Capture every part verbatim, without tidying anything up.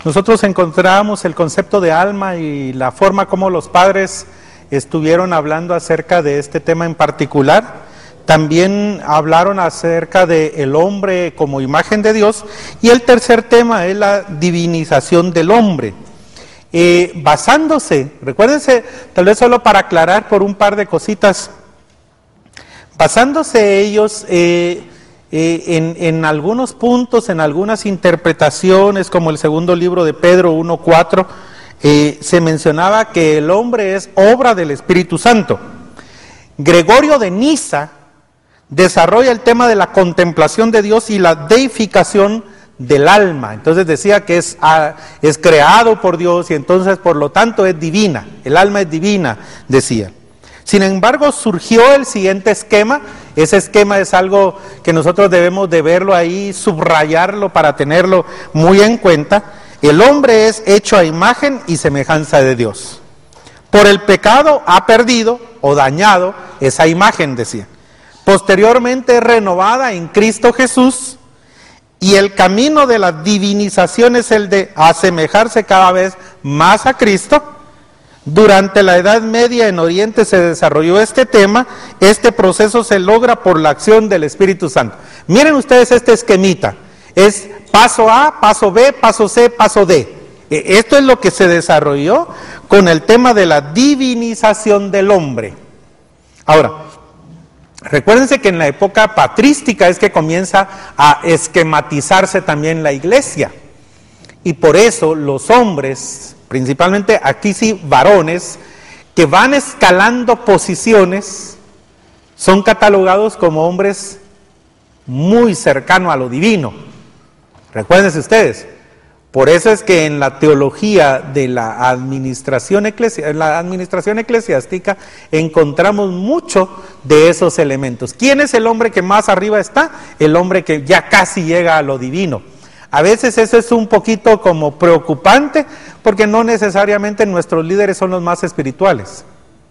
nosotros encontramos el concepto de alma y la forma como los padres estuvieron hablando acerca de este tema en particular. También hablaron acerca del hombre como imagen de Dios. Y el tercer tema es la divinización del hombre. Eh, basándose, recuérdense, tal vez solo para aclarar por un par de cositas, basándose ellos eh, eh, en, en algunos puntos, en algunas interpretaciones, como el segundo libro de Pedro uno cuatro, eh, se mencionaba que el hombre es obra del Espíritu Santo. Gregorio de Niza desarrolla el tema de la contemplación de Dios y la deificación del alma. Entonces decía que es, es creado por Dios y entonces por lo tanto es divina, el alma es divina, decía. Sin embargo, surgió el siguiente esquema. Ese esquema es algo que nosotros debemos de verlo ahí, subrayarlo para tenerlo muy en cuenta. El hombre es hecho a imagen y semejanza de Dios. Por el pecado ha perdido o dañado esa imagen, decía. Posteriormente es renovada en Cristo Jesús, y el camino de la divinización es el de asemejarse cada vez más a Cristo. Durante la Edad Media en Oriente se desarrolló este tema. Este proceso se logra por la acción del Espíritu Santo. Miren ustedes este esquemita, es paso A, paso B, paso C, paso D. Esto es lo que se desarrolló con el tema de la divinización del hombre. Ahora, recuérdense que en la época patrística es que comienza a esquematizarse también la iglesia. Y por eso los hombres, principalmente aquí sí varones, que van escalando posiciones, son catalogados como hombres muy cercanos a lo divino. Recuérdense ustedes. Por eso es que en la teología de la administración, eclesi- en la administración eclesiástica encontramos mucho de esos elementos. ¿Quién es el hombre que más arriba está? El hombre que ya casi llega a lo divino. A veces eso es un poquito como preocupante, porque no necesariamente nuestros líderes son los más espirituales.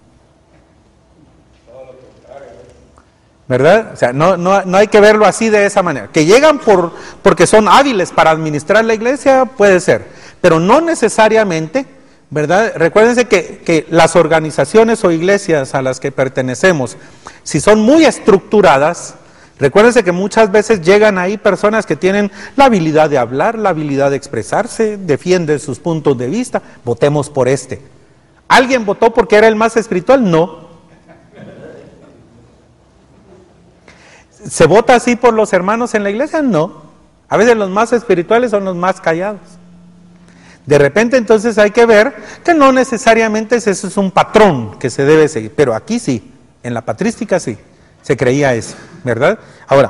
¿Verdad? O sea, no, no, no hay que verlo así de esa manera. Que llegan por porque son hábiles para administrar la iglesia, puede ser, pero no necesariamente, ¿verdad? Recuérdense que, que las organizaciones o iglesias a las que pertenecemos, si son muy estructuradas, recuérdense que muchas veces llegan ahí personas que tienen la habilidad de hablar, la habilidad de expresarse, defienden sus puntos de vista. Votemos por este. ¿Alguien votó porque era el más espiritual? No. ¿Se vota así por los hermanos en la iglesia? No. A veces los más espirituales son los más callados. De repente entonces hay que ver que no necesariamente ese es un patrón que se debe seguir, pero aquí sí, en la patrística sí, se creía eso, ¿verdad? Ahora,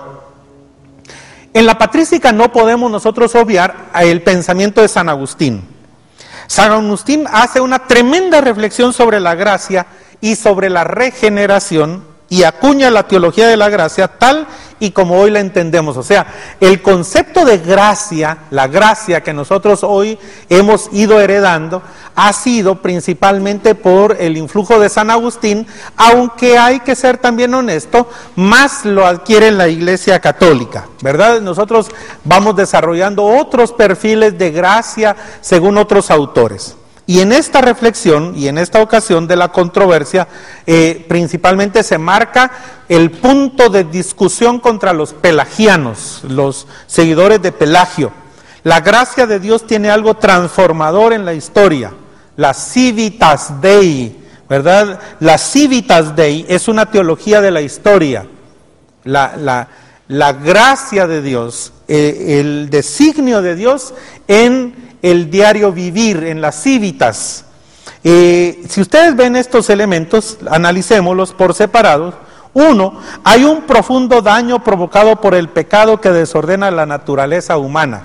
en la patrística no podemos nosotros obviar el pensamiento de San Agustín. San Agustín hace una tremenda reflexión sobre la gracia y sobre la regeneración, y acuña la teología de la gracia tal y como hoy la entendemos. O sea, el concepto de gracia, la gracia que nosotros hoy hemos ido heredando, ha sido principalmente por el influjo de San Agustín, aunque hay que ser también honesto, más lo adquiere la Iglesia Católica, ¿verdad? Nosotros vamos desarrollando otros perfiles de gracia según otros autores. Y en esta reflexión y en esta ocasión de la controversia, eh, principalmente se marca el punto de discusión contra los pelagianos, los seguidores de Pelagio. La gracia de Dios tiene algo transformador en la historia, la civitas Dei, ¿verdad? La civitas Dei es una teología de la historia, la, la, la gracia de Dios, eh, el designio de Dios en el diario vivir, en las civitas. Eh, si ustedes ven estos elementos, analicémoslos por separados. Uno, hay un profundo daño provocado por el pecado que desordena la naturaleza humana.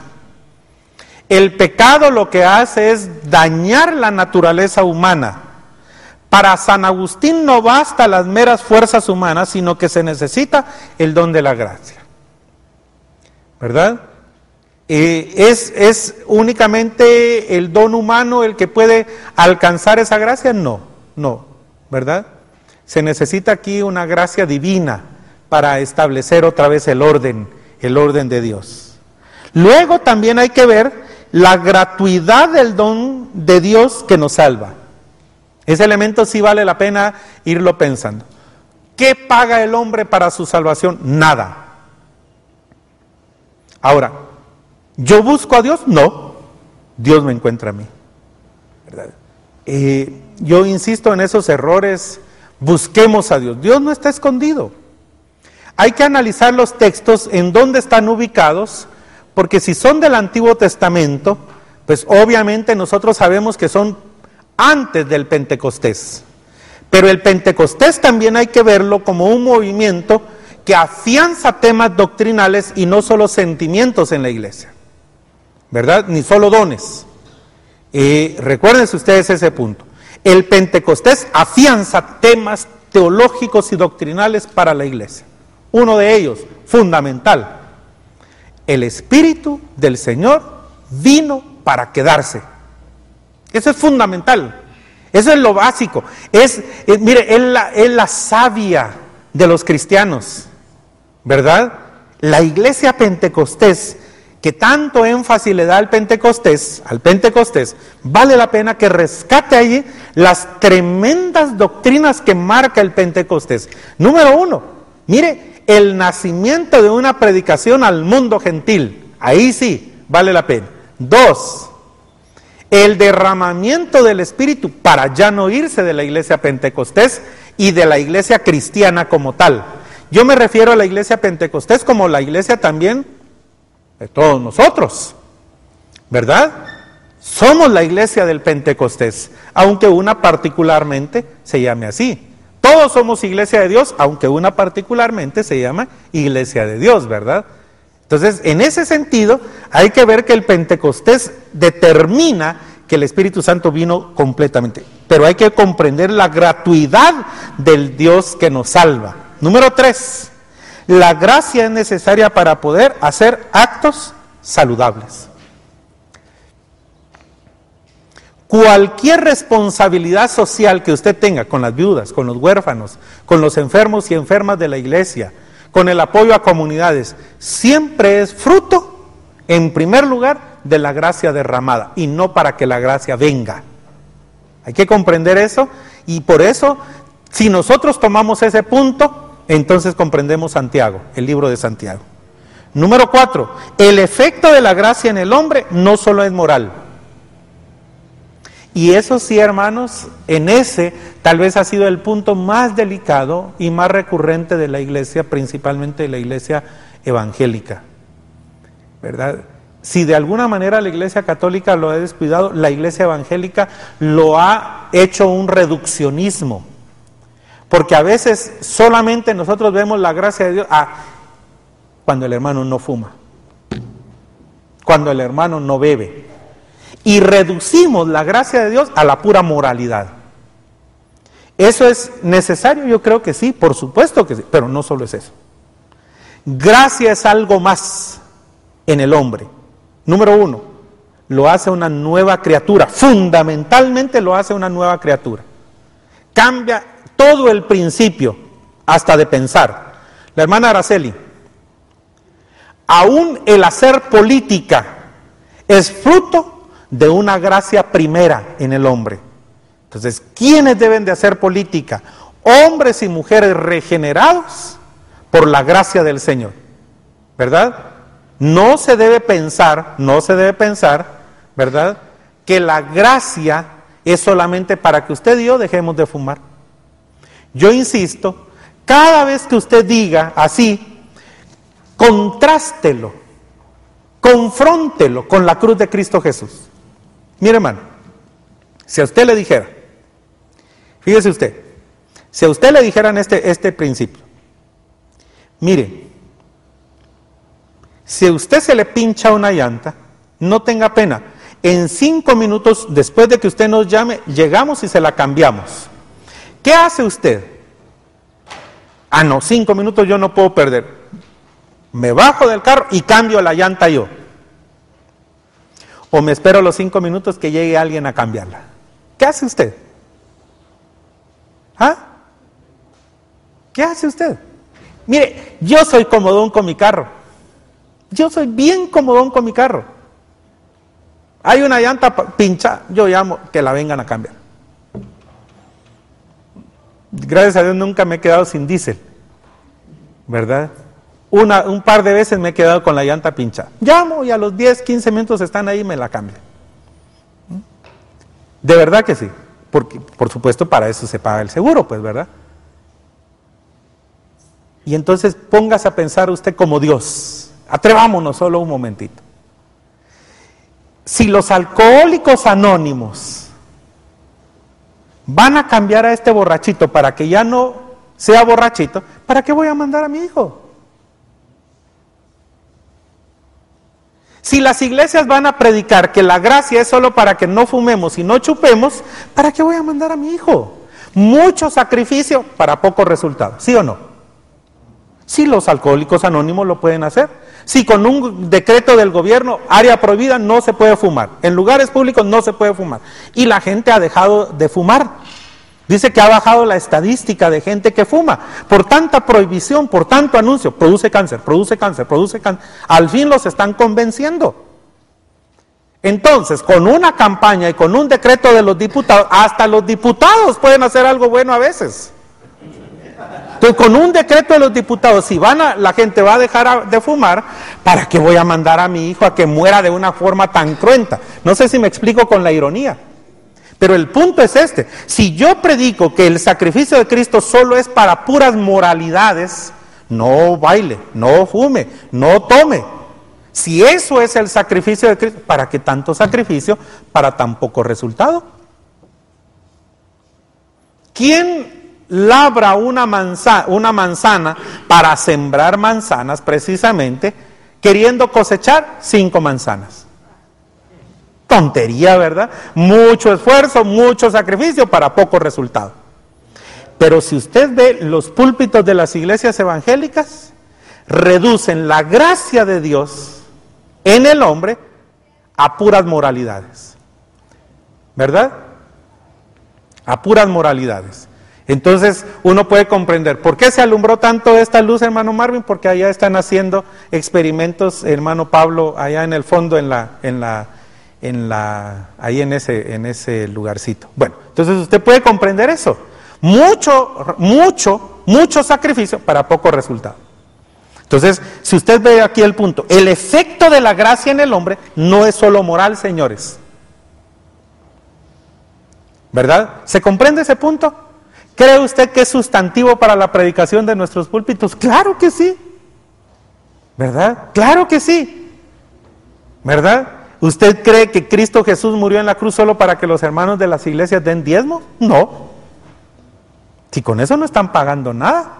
El pecado lo que hace es dañar la naturaleza humana. Para San Agustín no basta las meras fuerzas humanas, sino que se necesita el don de la gracia. ¿Verdad? Eh, ¿es, ¿Es únicamente el don humano el que puede alcanzar esa gracia? No, no, ¿verdad? Se necesita aquí una gracia divina para establecer otra vez el orden, el orden de Dios. Luego también hay que ver la gratuidad del don de Dios que nos salva. Ese elemento sí vale la pena irlo pensando. ¿Qué paga el hombre para su salvación? Nada. Ahora, ¿yo busco a Dios? No. Dios me encuentra a mí. ¿Verdad? Eh, yo insisto en esos errores. Busquemos a Dios. Dios no está escondido. Hay que analizar los textos en dónde están ubicados, porque si son del Antiguo Testamento, pues obviamente nosotros sabemos que son antes del Pentecostés. Pero el Pentecostés también hay que verlo como un movimiento que afianza temas doctrinales y no solo sentimientos en la iglesia, ¿verdad? Ni solo dones. Eh, recuérdense ustedes ese punto. El Pentecostés afianza temas teológicos y doctrinales para la iglesia. Uno de ellos, fundamental, el Espíritu del Señor vino para quedarse. Eso es fundamental, eso es lo básico. Es, es mire, es la, es la savia de los cristianos, ¿verdad? La iglesia Pentecostés, que tanto énfasis le da al Pentecostés, al Pentecostés, vale la pena que rescate allí las tremendas doctrinas que marca el Pentecostés. Número uno, mire, el nacimiento de una predicación al mundo gentil, ahí sí, vale la pena. Dos, el derramamiento del Espíritu para ya no irse de la iglesia Pentecostés y de la iglesia cristiana como tal. Yo me refiero a la iglesia Pentecostés como la iglesia también de todos nosotros, ¿verdad? Somos la iglesia del Pentecostés, aunque una particularmente se llame así. Todos somos iglesia de Dios, aunque una particularmente se llama iglesia de Dios, ¿verdad? Entonces, en ese sentido, hay que ver que el Pentecostés determina que el Espíritu Santo vino completamente. Pero hay que comprender la gratuidad del Dios que nos salva. Número tres, la gracia es necesaria para poder hacer actos saludables. Cualquier responsabilidad social que usted tenga con las viudas, con los huérfanos, con los enfermos y enfermas de la iglesia, con el apoyo a comunidades, siempre es fruto, en primer lugar, de la gracia derramada y no para que la gracia venga. Hay que comprender eso y por eso, si nosotros tomamos ese punto, entonces comprendemos Santiago, el libro de Santiago. Número cuatro, el efecto de la gracia en el hombre no solo es moral. Y eso sí, hermanos, en ese tal vez ha sido el punto más delicado y más recurrente de la iglesia, principalmente de la iglesia evangélica, ¿verdad? Si de alguna manera la iglesia católica lo ha descuidado, la iglesia evangélica lo ha hecho un reduccionismo, porque a veces solamente nosotros vemos la gracia de Dios ah, cuando el hermano no fuma, cuando el hermano no bebe, y reducimos la gracia de Dios a la pura moralidad. ¿Eso es necesario? Yo creo que sí, por supuesto que sí, pero no solo es eso. Gracia es algo más en el hombre. Número uno, lo hace una nueva criatura, fundamentalmente lo hace una nueva criatura. Cambia todo el principio, hasta de pensar. La hermana Araceli, aún el hacer política es fruto de una gracia primera en el hombre. Entonces, ¿quiénes deben de hacer política? Hombres y mujeres regenerados por la gracia del Señor, ¿verdad? No se debe pensar, no se debe pensar, ¿verdad?, que la gracia es solamente para que usted y yo dejemos de fumar. Yo insisto, cada vez que usted diga así, contrástelo, confróntelo con la cruz de Cristo Jesús. Mire, hermano, si a usted le dijera, fíjese usted, si a usted le dijeran este, este principio, mire, si a usted se le pincha una llanta, no tenga pena, en cinco minutos después de que usted nos llame, llegamos y se la cambiamos. ¿Qué hace usted? Ah, no, cinco minutos yo no puedo perder. Me bajo del carro y cambio la llanta yo. O me espero los cinco minutos que llegue alguien a cambiarla. ¿Qué hace usted? ¿Ah? ¿Qué hace usted? Mire, yo soy comodón con mi carro. Yo soy bien comodón con mi carro. Hay una llanta pinchada, yo llamo que la vengan a cambiar. Gracias a Dios nunca me he quedado sin diésel, ¿verdad? Una, un par de veces me he quedado con la llanta pinchada. Llamo y a los diez, quince minutos están ahí y me la cambian. De verdad que sí, porque por supuesto para eso se paga el seguro, pues, ¿verdad? Y entonces póngase a pensar usted como Dios. Atrevámonos solo un momentito. Si los alcohólicos anónimos van a cambiar a este borrachito para que ya no sea borrachito, ¿para qué voy a mandar a mi hijo? Si las iglesias van a predicar que la gracia es solo para que no fumemos y no chupemos, ¿para qué voy a mandar a mi hijo? Mucho sacrificio para poco resultado, ¿sí o no? Si los alcohólicos anónimos lo pueden hacer. Si con un decreto del gobierno, área prohibida, no se puede fumar. En lugares públicos no se puede fumar. Y la gente ha dejado de fumar. Dice que ha bajado la estadística de gente que fuma. Por tanta prohibición, por tanto anuncio, produce cáncer, produce cáncer, produce cáncer. Al fin los están convenciendo. Entonces, con una campaña y con un decreto de los diputados, hasta los diputados pueden hacer algo bueno a veces. Entonces, con un decreto de los diputados, si van a, la gente va a dejar a, de fumar, ¿para qué voy a mandar a mi hijo a que muera de una forma tan cruenta? No sé si me explico con la ironía. Pero el punto es este: si yo predico que el sacrificio de Cristo solo es para puras moralidades, no baile, no fume, no tome. Si eso es el sacrificio de Cristo, ¿para qué tanto sacrificio para tan poco resultado? ¿Quién labra una manzana, una manzana para sembrar manzanas precisamente, queriendo cosechar cinco manzanas? Tontería, ¿verdad? Mucho esfuerzo, mucho sacrificio para poco resultado. Pero si usted ve los púlpitos de las iglesias evangélicas, reducen la gracia de Dios en el hombre a puras moralidades, ¿verdad? A puras moralidades. Entonces uno puede comprender por qué se alumbró tanto esta luz, hermano Marvin, porque allá están haciendo experimentos, hermano Pablo, allá en el fondo, en la, en la, en la, ahí en ese, en ese lugarcito. Bueno, entonces usted puede comprender eso. Mucho, mucho, mucho sacrificio para poco resultado. Entonces, si usted ve aquí el punto, el efecto de la gracia en el hombre no es solo moral, señores. ¿Verdad? ¿Se comprende ese punto? ¿Cree usted que es sustantivo para la predicación de nuestros púlpitos? Claro que sí. ¿Verdad? Claro que sí. ¿Verdad? ¿Usted cree que Cristo Jesús murió en la cruz solo para que los hermanos de las iglesias den diezmos? No. Si con eso no están pagando nada.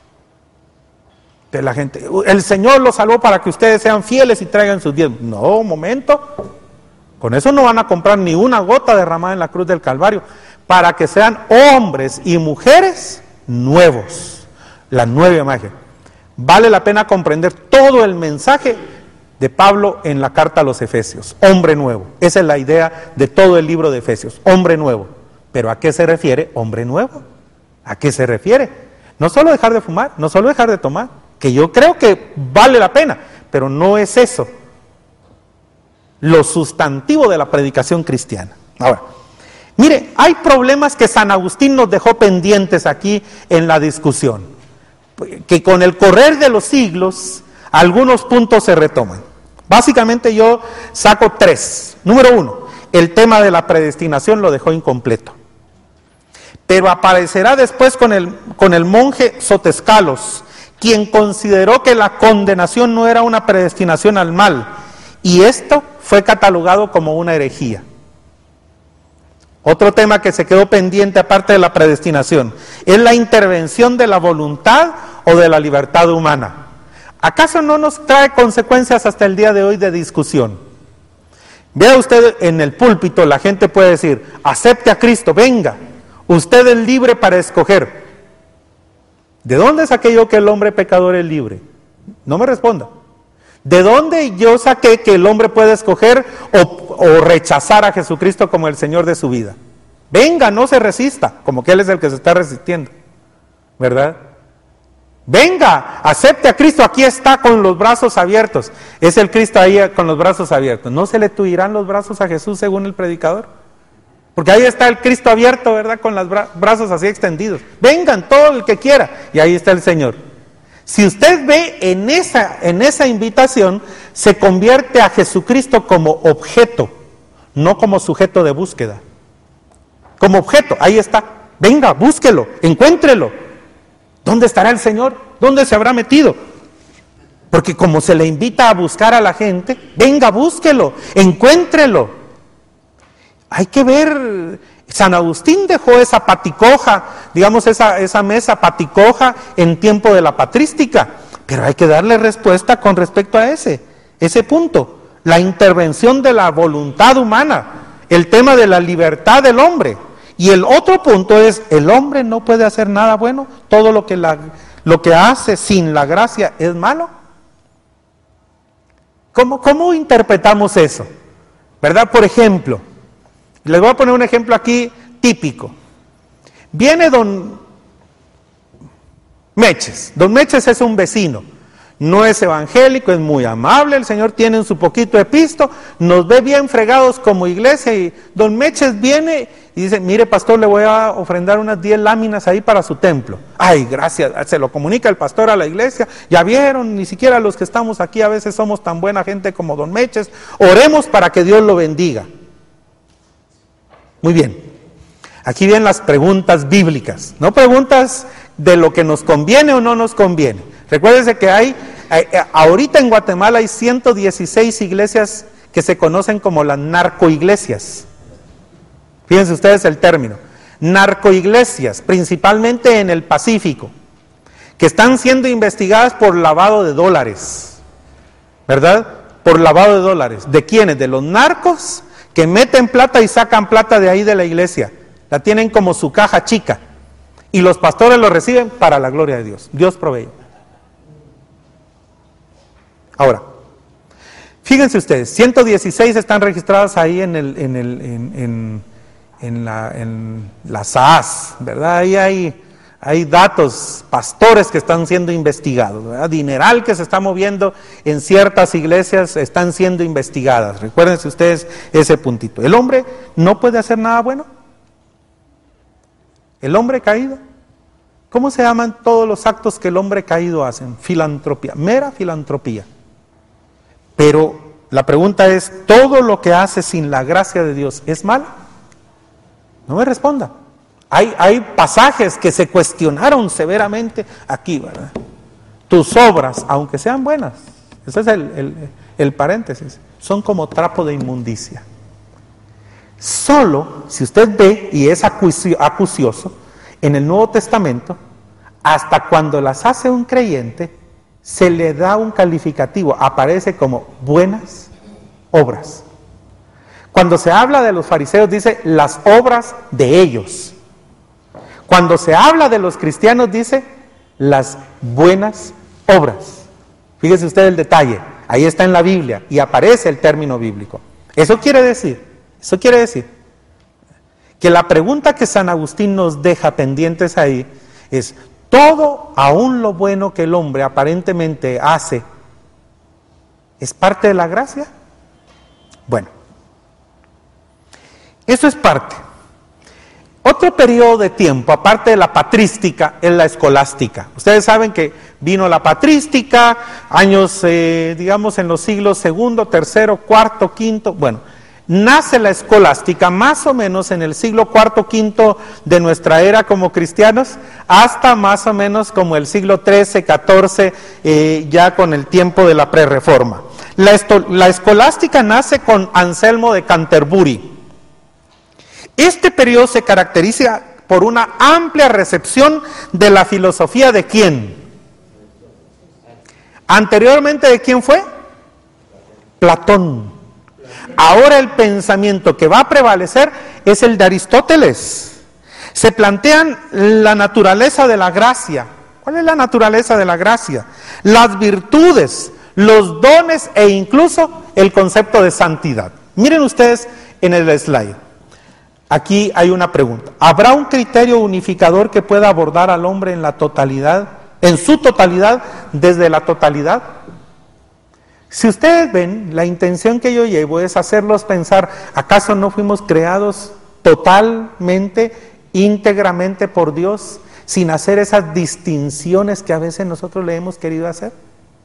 De la gente, el Señor los salvó para que ustedes sean fieles y traigan sus diezmos. No, un momento. Con eso no van a comprar ni una gota derramada en la cruz del Calvario. Para que sean hombres y mujeres nuevos. La nueva imagen. Vale la pena comprender todo el mensaje de Pablo en la carta a los Efesios. Hombre nuevo. Esa es la idea de todo el libro de Efesios. Hombre nuevo. ¿Pero a qué se refiere hombre nuevo? ¿A qué se refiere? No solo dejar de fumar, no solo dejar de tomar, que yo creo que vale la pena, pero no es eso lo sustantivo de la predicación cristiana. Ahora, mire, hay problemas que San Agustín nos dejó pendientes aquí en la discusión, que con el correr de los siglos algunos puntos se retoman. Básicamente yo saco tres. Número uno, el tema de la predestinación lo dejó incompleto. Pero aparecerá después con el, con el monje Sotescalos, quien consideró que la condenación no era una predestinación al mal, y esto fue catalogado como una herejía. Otro tema que se quedó pendiente aparte de la predestinación es la intervención de la voluntad o de la libertad humana. ¿Acaso no nos trae consecuencias hasta el día de hoy de discusión? Vea usted en el púlpito, la gente puede decir, acepte a Cristo, venga, usted es libre para escoger. ¿De dónde saqué yo que el hombre pecador es libre? No me responda. ¿De dónde yo saqué que el hombre puede escoger o, o rechazar a Jesucristo como el Señor de su vida? Venga, no se resista, como que Él es el que se está resistiendo, ¿verdad? Venga, acepte a Cristo, aquí está con los brazos abiertos. Es el Cristo ahí con los brazos abiertos. ¿No se le tuirán los brazos a Jesús según el predicador? Porque ahí está el Cristo abierto, ¿verdad? Con los bra- brazos así extendidos. Vengan, todo el que quiera. Y ahí está el Señor. Si usted ve en esa, en esa invitación, se convierte a Jesucristo como objeto, no como sujeto de búsqueda. Como objeto, ahí está. Venga, búsquelo, encuéntrelo. ¿Dónde estará el Señor? ¿Dónde se habrá metido? Porque como se le invita a buscar a la gente, venga, búsquelo, encuéntrelo. Hay que ver, San Agustín dejó esa paticoja, digamos esa, esa mesa paticoja en tiempo de la patrística, pero hay que darle respuesta con respecto a ese, ese punto, la intervención de la voluntad humana, el tema de la libertad del hombre. Y el otro punto es, el hombre no puede hacer nada bueno, todo lo que, la, lo que hace sin la gracia es malo. ¿Cómo, cómo interpretamos eso? ¿Verdad? Por ejemplo, les voy a poner un ejemplo aquí típico. Viene don Meches. Don Meches es un vecino. No es evangélico, es muy amable. El Señor tiene en su poquito de pisto. Nos ve bien fregados como iglesia. Y don Meches viene y dice, mire pastor, le voy a ofrendar unas diez láminas ahí para su templo. Ay, gracias. Se lo comunica el pastor a la iglesia. Ya vieron, ni siquiera los que estamos aquí a veces somos tan buena gente como don Meches. Oremos para que Dios lo bendiga. Muy bien, aquí vienen las preguntas bíblicas, no preguntas de lo que nos conviene o no nos conviene. Recuérdense que hay, hay ahorita en Guatemala hay ciento dieciséis iglesias que se conocen como las narcoiglesias. Fíjense ustedes el término, narcoiglesias, principalmente en el Pacífico, que están siendo investigadas por lavado de dólares, ¿verdad? Por lavado de dólares. ¿De quiénes? De los narcos, que meten plata y sacan plata de ahí de la iglesia, la tienen como su caja chica, y los pastores lo reciben para la gloria de Dios. Dios provee. Ahora, fíjense ustedes, ciento dieciséis están registradas ahí en el, en el, en, en, en la, en la S A S, ¿verdad? Ahí hay, hay datos, pastores que están siendo investigados, ¿verdad? Dineral que se está moviendo en ciertas iglesias están siendo investigadas. Recuérdense ustedes ese puntito. ¿El hombre no puede hacer nada bueno? ¿El hombre caído? ¿Cómo se llaman todos los actos que el hombre caído hace? Filantropía, mera filantropía. Pero la pregunta es, ¿todo lo que hace sin la gracia de Dios es malo? No me responda. Hay, hay pasajes que se cuestionaron severamente aquí, ¿verdad? Tus obras, aunque sean buenas, ese es el, el, el paréntesis, son como trapo de inmundicia. Solo, si usted ve y es acucio, acucioso, en el Nuevo Testamento, hasta cuando las hace un creyente, se le da un calificativo, aparece como buenas obras. Cuando se habla de los fariseos, dice las obras de ellos. Cuando se habla de los cristianos, dice las buenas obras. Fíjese usted el detalle, ahí está en la Biblia y aparece el término bíblico. Eso quiere decir, eso quiere decir que la pregunta que San Agustín nos deja pendientes ahí es, ¿todo, aún lo bueno que el hombre aparentemente hace, es parte de la gracia? Bueno, eso es parte. Otro periodo de tiempo, aparte de la patrística, es la escolástica. Ustedes saben que vino la patrística, años, eh, digamos, en los siglos segundo, tercero, cuarto, quinto, bueno, nace la escolástica más o menos en el siglo cuarto, quinto de nuestra era como cristianos, hasta más o menos como el siglo trece, catorce, eh, ya con el tiempo de la prerreforma. La, esto, la escolástica nace con Anselmo de Canterbury. Este periodo se caracteriza por una amplia recepción de la filosofía de ¿quién? Anteriormente, ¿de quién fue? Platón. Ahora el pensamiento que va a prevalecer es el de Aristóteles. Se plantean la naturaleza de la gracia. ¿Cuál es la naturaleza de la gracia? Las virtudes, los dones e incluso el concepto de santidad. Miren ustedes en el slide. Aquí hay una pregunta. ¿Habrá un criterio unificador que pueda abordar al hombre en la totalidad en su totalidad, desde la totalidad. Si ustedes ven, la intención que yo llevo es hacerlos pensar, ¿acaso no fuimos creados totalmente, íntegramente por Dios, sin hacer esas distinciones que a veces nosotros le hemos querido hacer?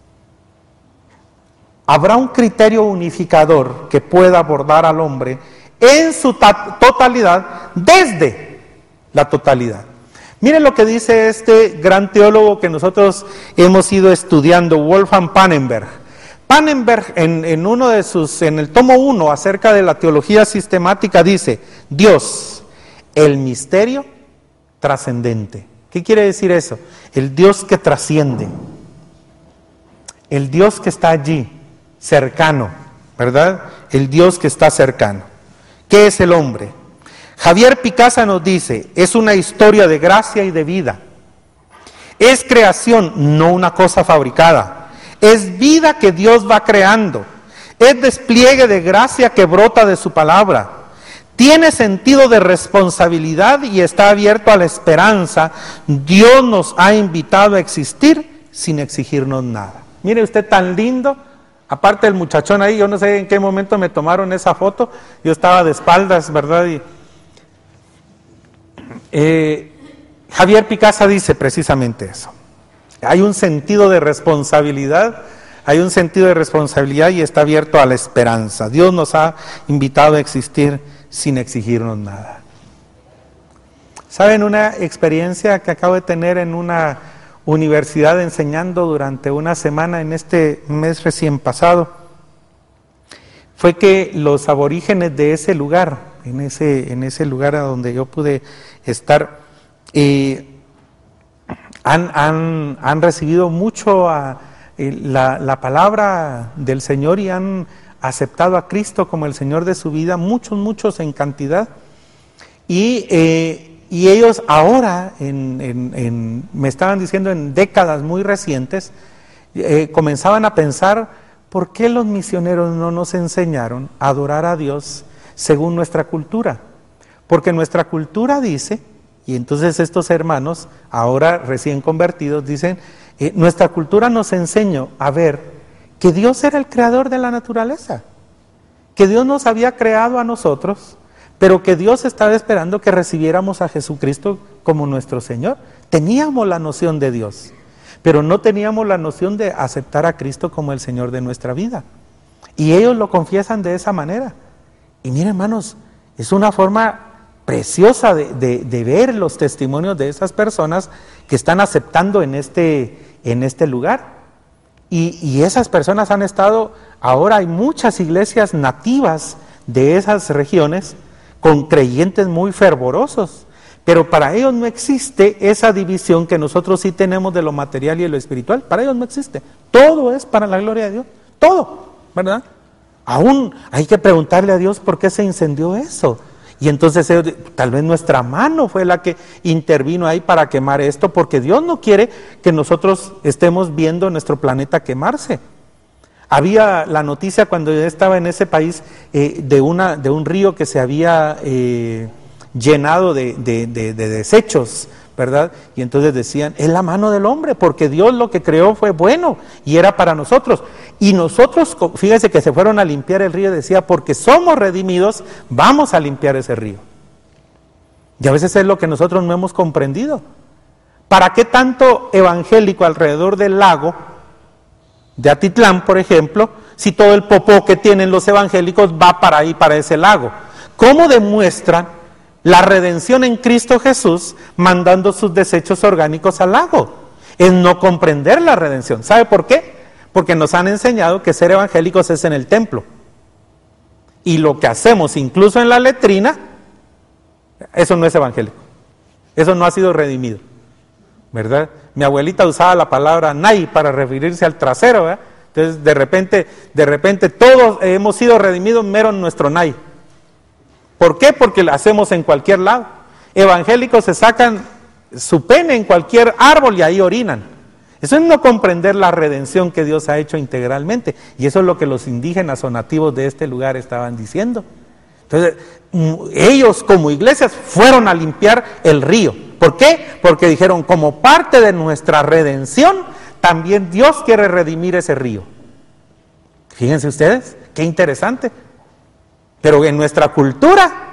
Habrá un criterio unificador que pueda abordar al hombre en su totalidad, desde la totalidad. Miren lo que dice este gran teólogo que nosotros hemos ido estudiando, Wolfgang Pannenberg. Pannenberg en, en uno de sus, en el tomo uno acerca de la teología sistemática dice, Dios, el misterio trascendente. ¿Qué quiere decir eso? El Dios que trasciende, el Dios que está allí, cercano, ¿verdad? El Dios que está cercano. ¿Qué es el hombre? Javier Picasa nos dice, es una historia de gracia y de vida. Es creación, no una cosa fabricada. Es vida que Dios va creando. Es despliegue de gracia que brota de su palabra. Tiene sentido de responsabilidad y está abierto a la esperanza. Dios nos ha invitado a existir sin exigirnos nada. Mire usted tan lindo. Aparte del muchachón ahí, yo no sé en qué momento me tomaron esa foto. Yo estaba de espaldas, ¿verdad? Y, eh, Javier Picasa dice precisamente eso. Hay un sentido de responsabilidad, hay un sentido de responsabilidad y está abierto a la esperanza. Dios nos ha invitado a existir sin exigirnos nada. ¿Saben una experiencia que acabo de tener en una universidad enseñando durante una semana en este mes recién pasado? Fue que los aborígenes de ese lugar, en ese, en ese lugar a donde yo pude estar, eh, Han, han, han recibido mucho a, eh, la, la palabra del Señor y han aceptado a Cristo como el Señor de su vida, muchos, muchos en cantidad. Y, eh, y ellos ahora, en, en, en, me estaban diciendo en décadas muy recientes, eh, comenzaban a pensar, ¿por qué los misioneros no nos enseñaron a adorar a Dios según nuestra cultura? Porque nuestra cultura dice... Y entonces estos hermanos, ahora recién convertidos, dicen, eh, nuestra cultura nos enseñó a ver que Dios era el creador de la naturaleza, que Dios nos había creado a nosotros, pero que Dios estaba esperando que recibiéramos a Jesucristo como nuestro Señor. Teníamos la noción de Dios, pero no teníamos la noción de aceptar a Cristo como el Señor de nuestra vida. Y ellos lo confiesan de esa manera. Y miren, hermanos, es una forma preciosa de, de, de ver los testimonios de esas personas que están aceptando en este, en este lugar. Y, y esas personas han estado, ahora hay muchas iglesias nativas de esas regiones con creyentes muy fervorosos, pero para ellos no existe esa división que nosotros sí tenemos de lo material y de lo espiritual. Para ellos no existe. Todo es para la gloria de Dios. Todo, ¿verdad? Aún hay que preguntarle a Dios por qué se incendió eso. Y entonces ellos, tal vez nuestra mano fue la que intervino ahí para quemar esto, porque Dios no quiere que nosotros estemos viendo nuestro planeta quemarse. Había la noticia cuando yo estaba en ese país eh, de, una, de un río que se había eh, llenado de, de, de, de desechos, ¿verdad? Y entonces decían, es la mano del hombre, porque Dios lo que creó fue bueno y era para nosotros. Y nosotros, fíjense que se fueron a limpiar el río, decía, porque somos redimidos, vamos a limpiar ese río. Y a veces es lo que nosotros no hemos comprendido. ¿Para qué tanto evangélico alrededor del lago de Atitlán, por ejemplo, si todo el popó que tienen los evangélicos va para ahí, para ese lago? ¿Cómo demuestran la redención en Cristo Jesús mandando sus desechos orgánicos al lago? Es no comprender la redención. ¿Sabe por qué? Porque nos han enseñado que ser evangélicos es en el templo. Y lo que hacemos incluso en la letrina, eso no es evangélico. Eso no ha sido redimido, ¿verdad? Mi abuelita usaba la palabra nay para referirse al trasero, ¿verdad? Entonces de repente, de repente todos hemos sido redimidos mero en nuestro nay. ¿Por qué? Porque lo hacemos en cualquier lado. Evangélicos se sacan su pene en cualquier árbol y ahí orinan. Eso es no comprender la redención que Dios ha hecho integralmente. Y eso es lo que los indígenas o nativos de este lugar estaban diciendo. Entonces, ellos como iglesias fueron a limpiar el río. ¿Por qué? Porque dijeron, como parte de nuestra redención, también Dios quiere redimir ese río. Fíjense ustedes, qué interesante. Pero en nuestra cultura,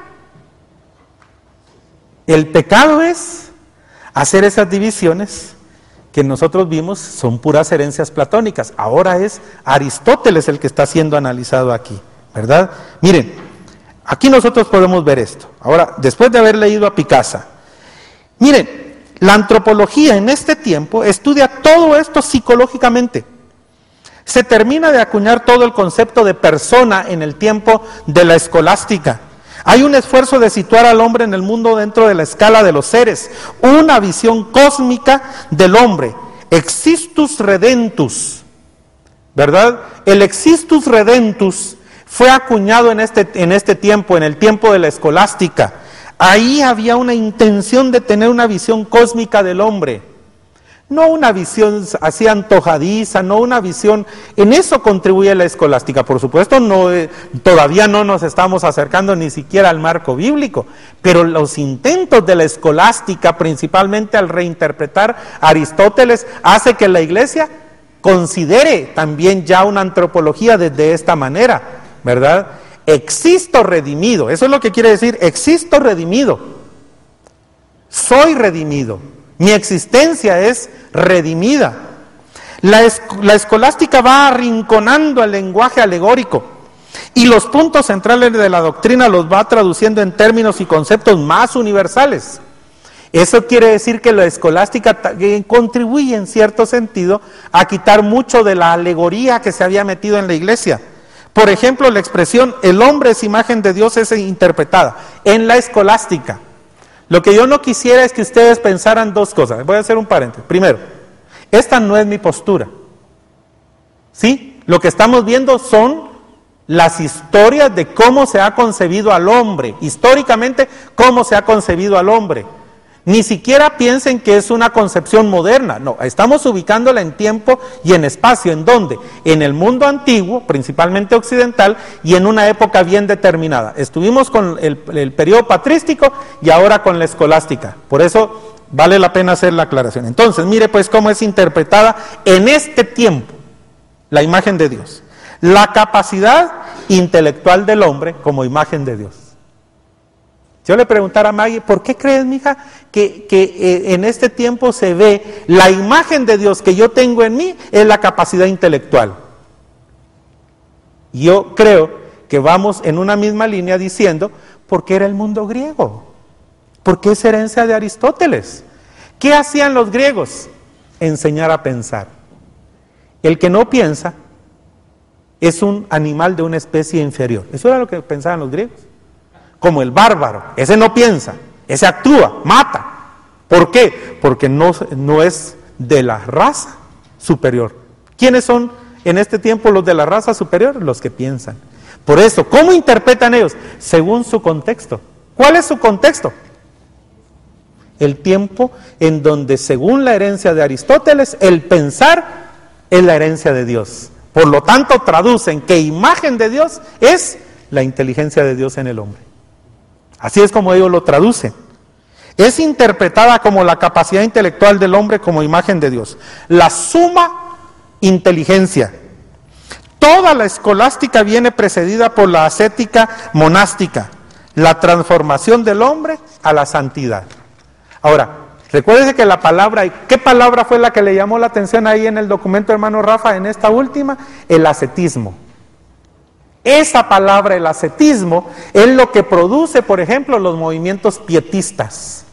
el pecado es hacer esas divisiones que nosotros vimos son puras herencias platónicas. Ahora es Aristóteles el que está siendo analizado aquí, ¿verdad? Miren, aquí nosotros podemos ver esto. Ahora, después de haber leído a Picasso, miren, la antropología en este tiempo estudia todo esto psicológicamente. Se termina de acuñar todo el concepto de persona en el tiempo de la escolástica. Hay un esfuerzo de situar al hombre en el mundo dentro de la escala de los seres, una visión cósmica del hombre, existus redentus, ¿verdad? El existus redentus fue acuñado en este, en este tiempo, en el tiempo de la escolástica. Ahí había una intención de tener una visión cósmica del hombre. No una visión así antojadiza, no una visión, en eso contribuye la escolástica, por supuesto, no, eh, todavía no nos estamos acercando ni siquiera al marco bíblico, pero los intentos de la escolástica, principalmente al reinterpretar a Aristóteles, hace que la iglesia considere también ya una antropología desde esta manera, ¿verdad? Existo redimido, eso es lo que quiere decir, existo redimido, soy redimido. Mi existencia es redimida. La, es, la escolástica va arrinconando el lenguaje alegórico y los puntos centrales de la doctrina los va traduciendo en términos y conceptos más universales. Eso quiere decir que la escolástica contribuye en cierto sentido a quitar mucho de la alegoría que se había metido en la iglesia. Por ejemplo, la expresión el hombre es imagen de Dios es interpretada en la escolástica. Lo que yo no quisiera es que ustedes pensaran dos cosas. Voy a hacer un paréntesis. Primero, esta no es mi postura. ¿Sí? Lo que estamos viendo son las historias de cómo se ha concebido al hombre. Históricamente, cómo se ha concebido al hombre. Ni siquiera piensen que es una concepción moderna. No, estamos ubicándola en tiempo y en espacio. ¿En dónde? En el mundo antiguo, principalmente occidental, y en una época bien determinada. Estuvimos con el, el periodo patrístico y ahora con la escolástica. Por eso vale la pena hacer la aclaración. Entonces, mire pues cómo es interpretada en este tiempo la imagen de Dios. La capacidad intelectual del hombre como imagen de Dios. Yo le preguntara a Maggie, ¿por qué crees, mija, que, que eh, en este tiempo se ve la imagen de Dios que yo tengo en mí es la capacidad intelectual? Yo creo que vamos en una misma línea diciendo, porque era el mundo griego, porque es herencia de Aristóteles. ¿Qué hacían los griegos? Enseñar a pensar. El que no piensa es un animal de una especie inferior. Eso era lo que pensaban los griegos. Como el bárbaro, ese no piensa, ese actúa, mata. ¿Por qué? Porque no, no es de la raza superior. ¿Quiénes son en este tiempo los de la raza superior? Los que piensan. Por eso, ¿cómo interpretan ellos? Según su contexto. ¿Cuál es su contexto? El tiempo en donde, según la herencia de Aristóteles, el pensar es la herencia de Dios. Por lo tanto, traducen que imagen de Dios es la inteligencia de Dios en el hombre. Así es como ellos lo traducen. Es interpretada como la capacidad intelectual del hombre como imagen de Dios. La suma inteligencia. Toda la escolástica viene precedida por la ascética monástica, la transformación del hombre a la santidad. Ahora, recuérdense que la palabra, ¿qué palabra fue la que le llamó la atención ahí en el documento, hermano Rafa, en esta última? El ascetismo. Esa palabra, el ascetismo, es lo que produce, por ejemplo, los movimientos pietistas.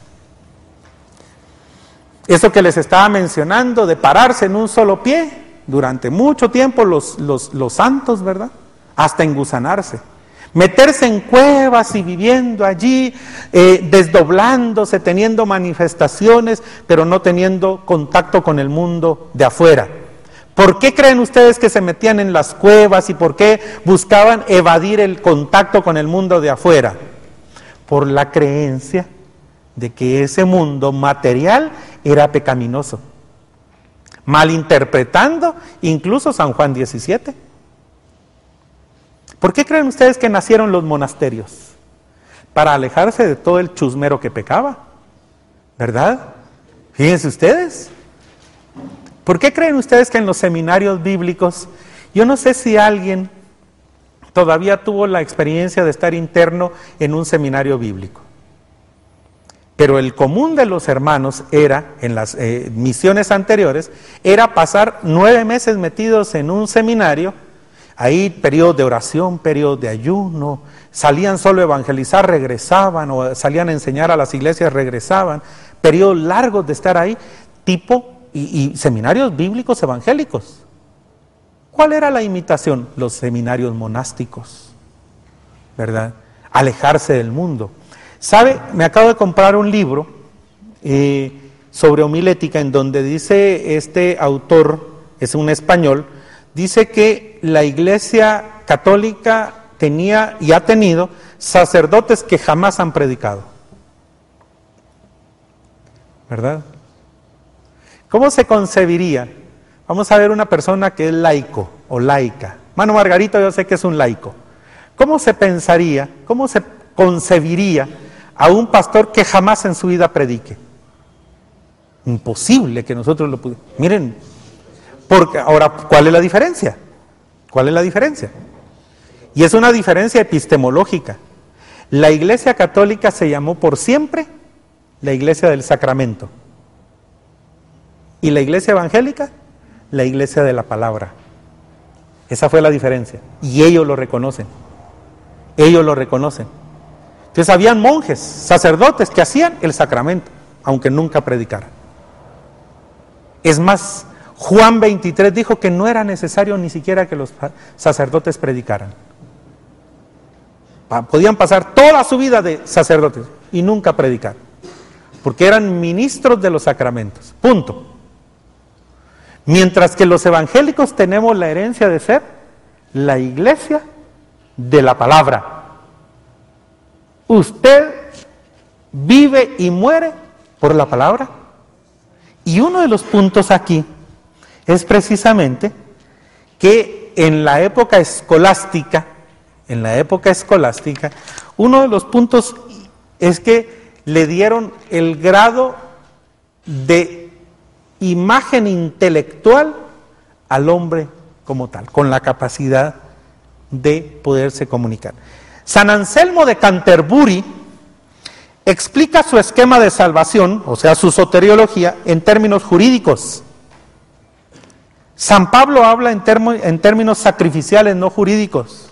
Eso que les estaba mencionando, de pararse en un solo pie, durante mucho tiempo los, los, los santos, ¿verdad? Hasta engusanarse. Meterse en cuevas y viviendo allí, eh, desdoblándose, teniendo manifestaciones, pero no teniendo contacto con el mundo de afuera. ¿Por qué creen ustedes que se metían en las cuevas y por qué buscaban evadir el contacto con el mundo de afuera? Por la creencia de que ese mundo material era pecaminoso, malinterpretando incluso San Juan diecisiete. ¿Por qué creen ustedes que nacieron los monasterios? Para alejarse de todo el chusmero que pecaba. ¿Verdad? Fíjense ustedes. ¿Por qué creen ustedes que en los seminarios bíblicos, yo no sé si alguien todavía tuvo la experiencia de estar interno en un seminario bíblico? Pero el común de los hermanos era, en las eh, misiones anteriores, era pasar nueve meses metidos en un seminario, ahí periodos de oración, periodos de ayuno, salían solo a evangelizar, regresaban, o salían a enseñar a las iglesias, regresaban, periodos largos de estar ahí, tipo, y, y seminarios bíblicos evangélicos. ¿Cuál era la imitación? Los seminarios monásticos, ¿verdad? Alejarse del mundo. ¿Sabe? Me acabo de comprar un libro eh, sobre homilética en donde dice este autor, es un español, dice que la Iglesia Católica tenía y ha tenido sacerdotes que jamás han predicado. ¿Verdad? ¿Cómo se concebiría? Vamos a ver una persona que es laico o laica. Mano Margarito, yo sé que es un laico. ¿Cómo se pensaría, cómo se concebiría a un pastor que jamás en su vida predique? Imposible que nosotros lo pudiéramos. Miren, porque ahora, ¿cuál es la diferencia? ¿Cuál es la diferencia? Y es una diferencia epistemológica. La Iglesia Católica se llamó por siempre la Iglesia del Sacramento. Y la Iglesia Evangélica, la Iglesia de la Palabra. Esa fue la diferencia. Y ellos lo reconocen. Ellos lo reconocen. Entonces habían monjes, sacerdotes que hacían el sacramento, aunque nunca predicaran. Es más, Juan veintitrés dijo que no era necesario ni siquiera que los sacerdotes predicaran. Podían pasar toda su vida de sacerdotes y nunca predicar, porque eran ministros de los sacramentos. Punto. Mientras que los evangélicos tenemos la herencia de ser la iglesia de la palabra. Usted vive y muere por la palabra. Y uno de los puntos aquí es precisamente que en la época escolástica, en la época escolástica, uno de los puntos es que le dieron el grado de imagen intelectual al hombre como tal, con la capacidad de poderse comunicar. San Anselmo de Canterbury explica su esquema de salvación, o sea, su soteriología, en términos jurídicos. San Pablo habla en, termo, en términos sacrificiales, no jurídicos.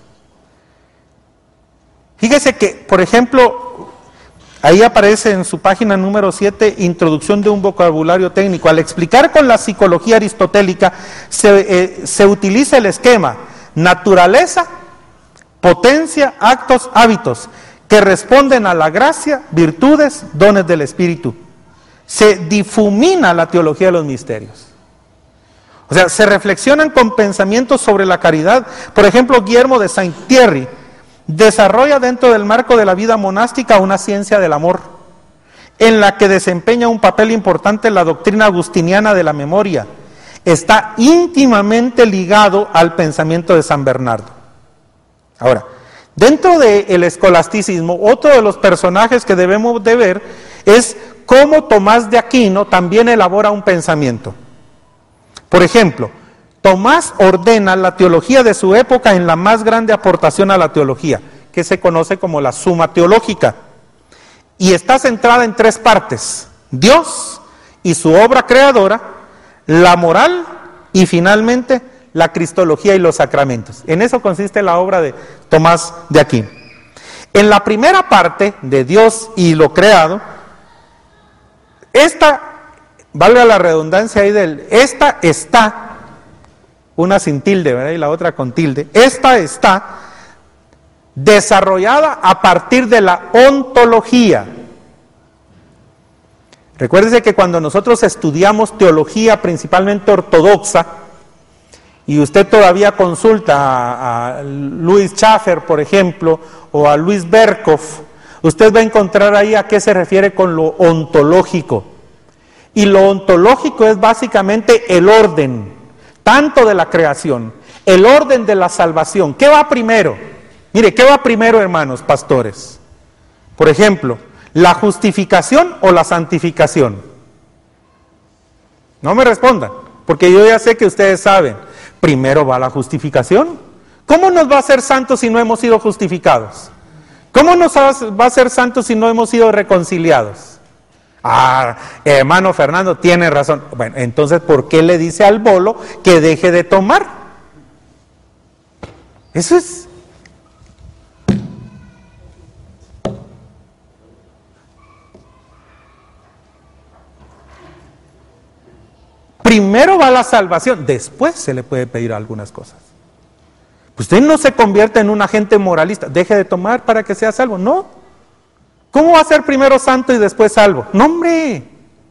Fíjese que, por ejemplo, ahí aparece en su página número siete, introducción de un vocabulario técnico. Al explicar con la psicología aristotélica, se, eh, se utiliza el esquema naturaleza, potencia, actos, hábitos, que responden a la gracia, virtudes, dones del Espíritu. Se difumina la teología de los misterios. O sea, se reflexionan con pensamientos sobre la caridad. Por ejemplo, Guillermo de Saint-Thierry desarrolla dentro del marco de la vida monástica una ciencia del amor, en la que desempeña un papel importante la doctrina agustiniana de la memoria. Está íntimamente ligado al pensamiento de San Bernardo. Ahora, dentro del escolasticismo, otro de los personajes que debemos de ver es cómo Tomás de Aquino también elabora un pensamiento. Por ejemplo, Tomás ordena la teología de su época en la más grande aportación a la teología, que se conoce como la Suma Teológica, y está centrada en tres partes: Dios y su obra creadora, la moral y finalmente la cristología y los sacramentos. En eso consiste la obra de Tomás de Aquino. En la primera parte de Dios y lo creado, esta, valga la redundancia ahí del, esta está, una sin tilde, ¿verdad? Y la otra con tilde, esta está desarrollada a partir de la ontología. Recuérdese que cuando nosotros estudiamos teología principalmente ortodoxa, y usted todavía consulta a, a Louis Schaffer, por ejemplo, o a Luis Berkhoff, usted va a encontrar ahí a qué se refiere con lo ontológico. Y lo ontológico es básicamente el orden, tanto de la creación, el orden de la salvación. ¿Qué va primero? Mire, ¿qué va primero, hermanos pastores? Por ejemplo, ¿La justificación o la santificación? No me respondan, porque yo ya sé que ustedes saben. Primero va la justificación. ¿Cómo nos va a hacer santos si no hemos sido justificados? ¿Cómo nos va a ser santos si no hemos sido reconciliados? Ah, hermano Fernando, tiene razón. Bueno, entonces, ¿por qué le dice al bolo que deje de tomar? Eso es... Primero va la salvación, después se le puede pedir algunas cosas. Usted no se convierte en un agente moralista, deje de tomar para que sea salvo, no. ¿Cómo va a ser primero santo y después salvo? No, hombre.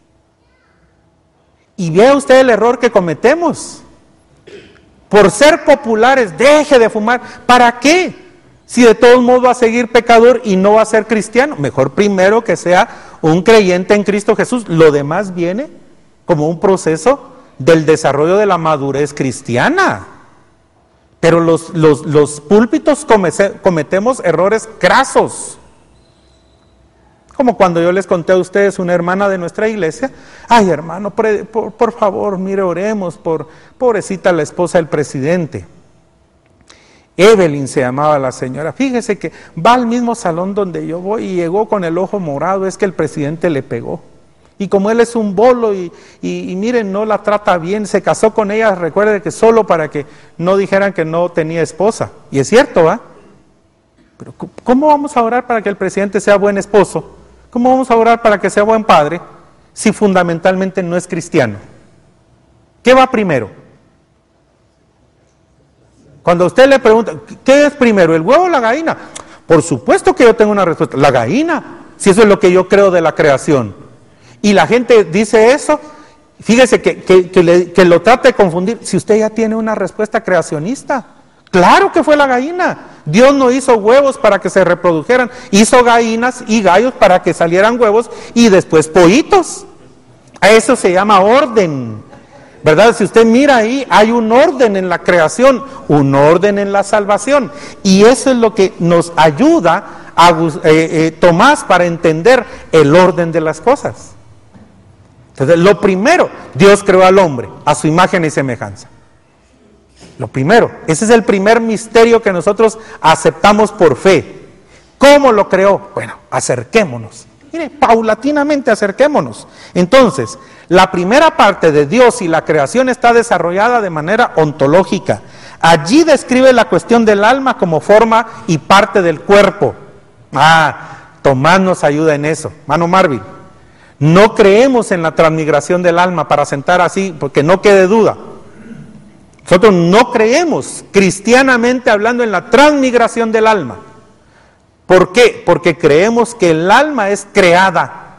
Y vea usted el error que cometemos. Por ser populares, deje de fumar. ¿Para qué? Si de todos modos va a seguir pecador y no va a ser cristiano. Mejor primero que sea un creyente en Cristo Jesús. Lo demás viene como un proceso del desarrollo de la madurez cristiana. Pero los, los, los púlpitos comece, cometemos errores crasos. Como cuando yo les conté a ustedes una hermana de nuestra iglesia, ay hermano, por, por, por favor, mire, oremos por pobrecita la esposa del presidente. Evelyn se llamaba la señora, fíjese que va al mismo salón donde yo voy y llegó con el ojo morado, es que el presidente le pegó. Y como él es un bolo y, y, y miren, no la trata bien, se casó con ella, recuerde que solo para que no dijeran que no tenía esposa. Y es cierto, ¿va? Pero ¿cómo vamos a orar para que el presidente sea buen esposo? ¿Cómo vamos a orar para que sea buen padre si fundamentalmente no es cristiano? ¿Qué va primero? Cuando usted le pregunta, ¿qué es primero, el huevo o la gallina? Por supuesto que yo tengo una respuesta, la gallina, si eso es lo que yo creo de la creación. Y la gente dice eso, fíjese que, que, que, le, que lo trata de confundir, si usted ya tiene una respuesta creacionista. Claro que fue la gallina. Dios no hizo huevos para que se reprodujeran, hizo gallinas y gallos para que salieran huevos y después pollitos. A eso se llama orden, ¿verdad? Si usted mira ahí, hay un orden en la creación, un orden en la salvación. Y eso es lo que nos ayuda a eh, eh, Tomás para entender el orden de las cosas. Entonces, lo primero, Dios creó al hombre a su imagen y semejanza. Lo primero, ese es el primer misterio que nosotros aceptamos por fe. ¿Cómo lo creó? Bueno, acerquémonos. Mire, paulatinamente acerquémonos. Entonces, la primera parte de Dios y la creación está desarrollada de manera ontológica. Allí describe la cuestión del alma como forma y parte del cuerpo. Ah, Tomás nos ayuda en eso. Mano Marvin, no creemos en la transmigración del alma para sentar así, porque no quede duda. Nosotros no creemos, cristianamente hablando, en la transmigración del alma. ¿Por qué? Porque creemos que el alma es creada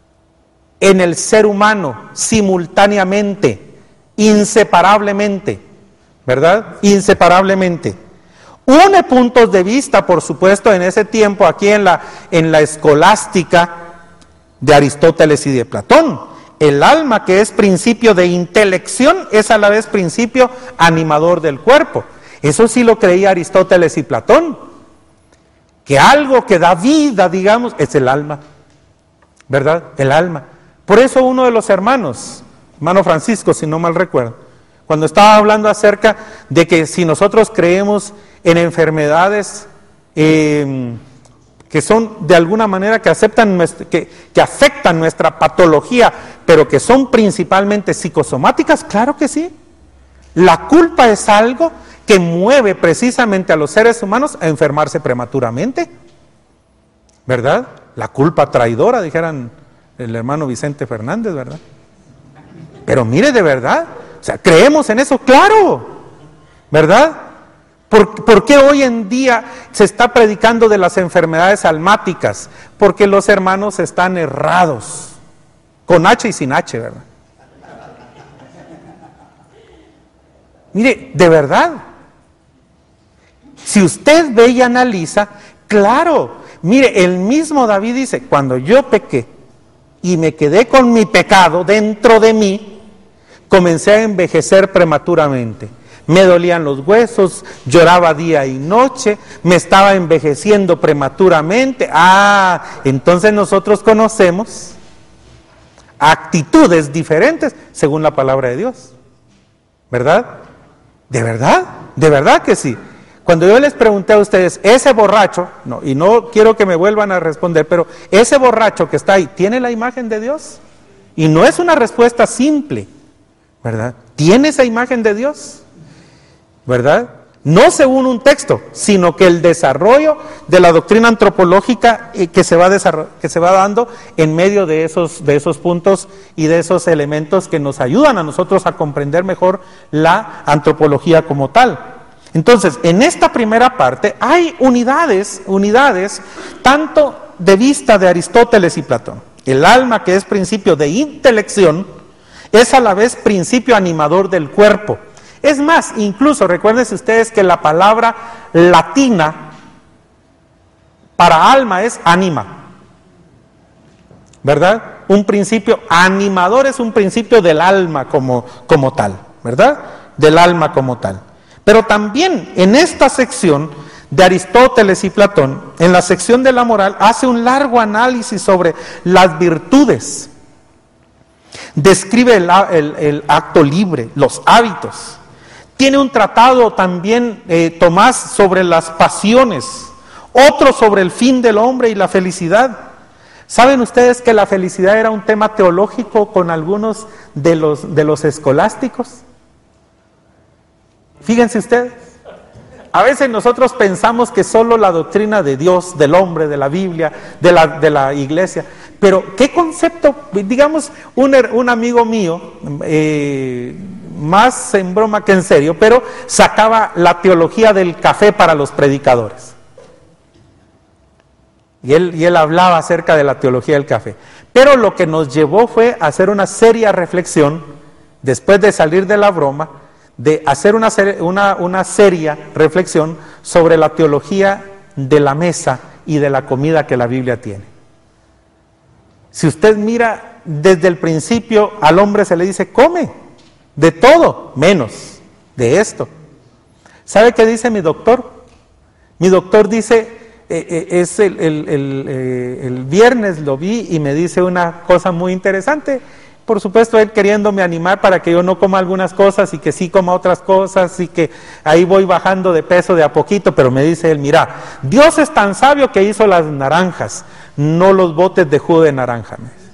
en el ser humano simultáneamente, inseparablemente, ¿verdad? Inseparablemente. Une puntos de vista, por supuesto, en ese tiempo, aquí en la, en la escolástica de Aristóteles y de Platón. El alma, que es principio de intelección, es a la vez principio animador del cuerpo. Eso sí lo creía Aristóteles y Platón, que algo que da vida, digamos, es el alma, ¿verdad? El alma. Por eso uno de los hermanos, hermano Francisco, si no mal recuerdo, cuando estaba hablando acerca de que si nosotros creemos en enfermedades eh, que son de alguna manera que aceptan que, que afectan nuestra patología, pero que son principalmente psicosomáticas, claro que sí. La culpa es algo que mueve precisamente a los seres humanos a enfermarse prematuramente, ¿verdad? La culpa traidora, dijeran el hermano Vicente Fernández, ¿verdad? Pero mire, de verdad, o sea, creemos en eso, claro, ¿verdad? ¿Por, ¿Por qué hoy en día se está predicando de las enfermedades almáticas? Porque los hermanos están errados, con H y sin H, ¿verdad? Mire, de verdad, si usted ve y analiza, claro, mire, el mismo David dice, cuando yo pequé y me quedé con mi pecado dentro de mí, comencé a envejecer prematuramente. me dolían los huesos, lloraba día y noche, me estaba envejeciendo prematuramente. Ah, entonces nosotros conocemos actitudes diferentes según la palabra de Dios, ¿verdad? ¿De verdad? ¿De verdad que sí? Cuando yo les pregunté a ustedes, ese borracho, no, y no quiero que me vuelvan a responder, pero ese borracho que está ahí, ¿tiene la imagen de Dios? Y no es una respuesta simple, ¿verdad? ¿Tiene esa imagen de Dios? ¿Verdad? No según un texto, sino que el desarrollo de la doctrina antropológica que se va, que se va dando en medio de esos, de esos puntos y de esos elementos que nos ayudan a nosotros a comprender mejor la antropología como tal. Entonces, en esta primera parte hay unidades, unidades, tanto de vista de Aristóteles y Platón. El alma, que es principio de intelección, es a la vez principio animador del cuerpo. Es más, incluso recuérdense ustedes que la palabra latina para alma es anima, ¿verdad? Un principio animador es un principio del alma como, como tal, ¿verdad? Del alma como tal. Pero también en esta sección de Aristóteles y Platón, en la sección de la moral, hace un largo análisis sobre las virtudes. Describe el, el, el acto libre, los hábitos. Tiene un tratado también, eh, Tomás, sobre las pasiones, otro sobre el fin del hombre y la felicidad. ¿Saben ustedes que la felicidad era un tema teológico con algunos de los, de los escolásticos? Fíjense ustedes, a veces nosotros pensamos que solo la doctrina de Dios, del hombre, de la Biblia, de la, de la iglesia, pero ¿qué concepto? Digamos, un, un amigo mío, eh, más en broma que en serio, pero sacaba la teología del café para los predicadores. Y él, y él hablaba acerca de la teología del café. Pero lo que nos llevó fue a hacer una seria reflexión, después de salir de la broma, de hacer una, una, una seria reflexión sobre la teología de la mesa y de la comida que la Biblia tiene. Si usted mira desde el principio, al hombre se le dice, come, de todo, menos de esto. ¿Sabe qué dice mi doctor? Mi doctor dice, eh, eh, es el, el, el, eh, el viernes lo vi y me dice una cosa muy interesante. Por supuesto, él queriéndome animar para que yo no coma algunas cosas y que sí coma otras cosas y que ahí voy bajando de peso de a poquito, pero me dice él, mira, Dios es tan sabio que hizo las naranjas, no los botes de jugo de naranja.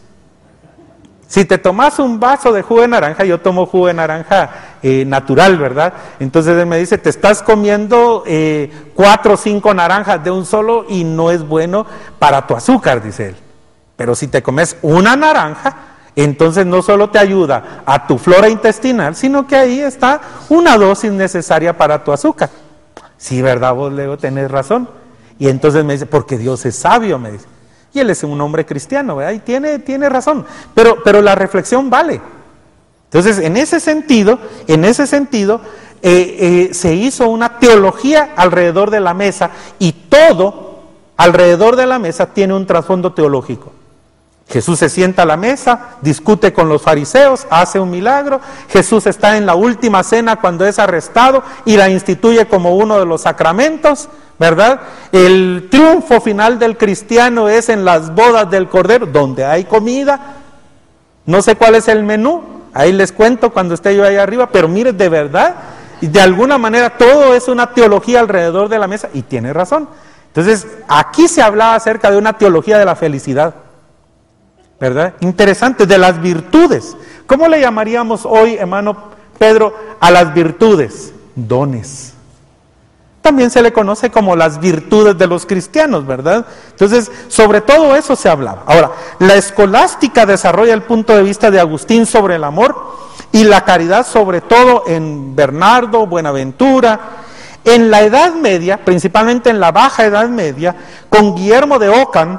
Si te tomas un vaso de jugo de naranja, yo tomo jugo de naranja eh, natural, ¿verdad? Entonces él me dice, te estás comiendo eh, cuatro o cinco naranjas de un solo y no es bueno para tu azúcar, dice él. Pero si te comes una naranja, entonces no solo te ayuda a tu flora intestinal, sino que ahí está una dosis necesaria para tu azúcar. Sí, ¿verdad? Vos, Leo, tenés razón. Y entonces me dice, porque Dios es sabio, me dice. Y él es un hombre cristiano, ¿verdad? Y tiene, tiene razón. Pero, pero la reflexión vale. Entonces, en ese sentido, en ese sentido, eh, eh, se hizo una teología alrededor de la mesa y todo alrededor de la mesa tiene un trasfondo teológico. Jesús se sienta a la mesa, discute con los fariseos, hace un milagro. Jesús está en la última cena cuando es arrestado y la instituye como uno de los sacramentos, ¿verdad? El triunfo final del cristiano es en las bodas del Cordero, donde hay comida. No sé cuál es el menú, ahí les cuento cuando esté yo ahí arriba, pero mire, de verdad, de alguna manera todo es una teología alrededor de la mesa, y tiene razón. Entonces, aquí se hablaba acerca de una teología de la felicidad, ¿verdad? Interesante, de las virtudes. ¿Cómo le llamaríamos hoy, hermano Pedro, a las virtudes? Dones. También se le conoce como las virtudes de los cristianos, ¿verdad? Entonces, sobre todo eso se hablaba. Ahora, la escolástica desarrolla el punto de vista de Agustín sobre el amor y la caridad, sobre todo en Bernardo, Buenaventura. En la Edad Media, principalmente en la Baja Edad Media, con Guillermo de Ockham,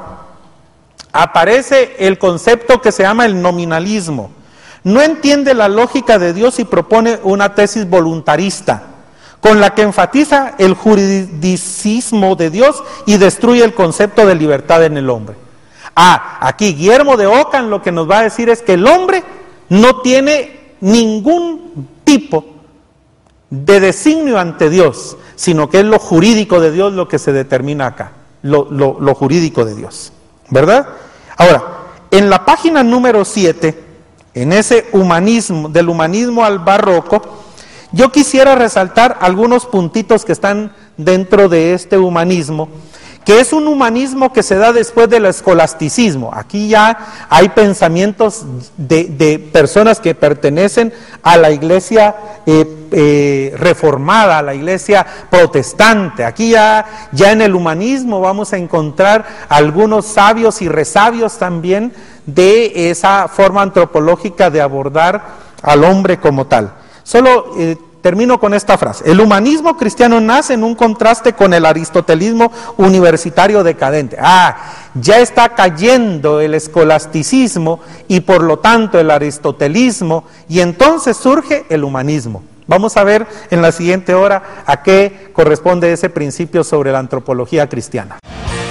aparece el concepto que se llama el nominalismo. No entiende la lógica de Dios y propone una tesis voluntarista, con la que enfatiza el juridicismo de Dios y destruye el concepto de libertad en el hombre. Ah, aquí Guillermo de Ockham lo que nos va a decir es que el hombre no tiene ningún tipo de designio ante Dios, sino que es lo jurídico de Dios lo que se determina acá, lo, lo, lo jurídico de Dios, ¿verdad? Ahora, en la página número siete, en ese humanismo, del humanismo al barroco, yo quisiera resaltar algunos puntitos que están dentro de este humanismo, que es un humanismo que se da después del escolasticismo. Aquí ya hay pensamientos de, de personas que pertenecen a la iglesia eh, eh, reformada, a la iglesia protestante. Aquí ya, ya en el humanismo vamos a encontrar algunos sabios y resabios también de esa forma antropológica de abordar al hombre como tal. Solo eh, termino con esta frase: el humanismo cristiano nace en un contraste con el aristotelismo universitario decadente. Ah, ya está cayendo el escolasticismo y por lo tanto el aristotelismo, y entonces surge el humanismo. Vamos a ver en la siguiente hora a qué corresponde ese principio sobre la antropología cristiana.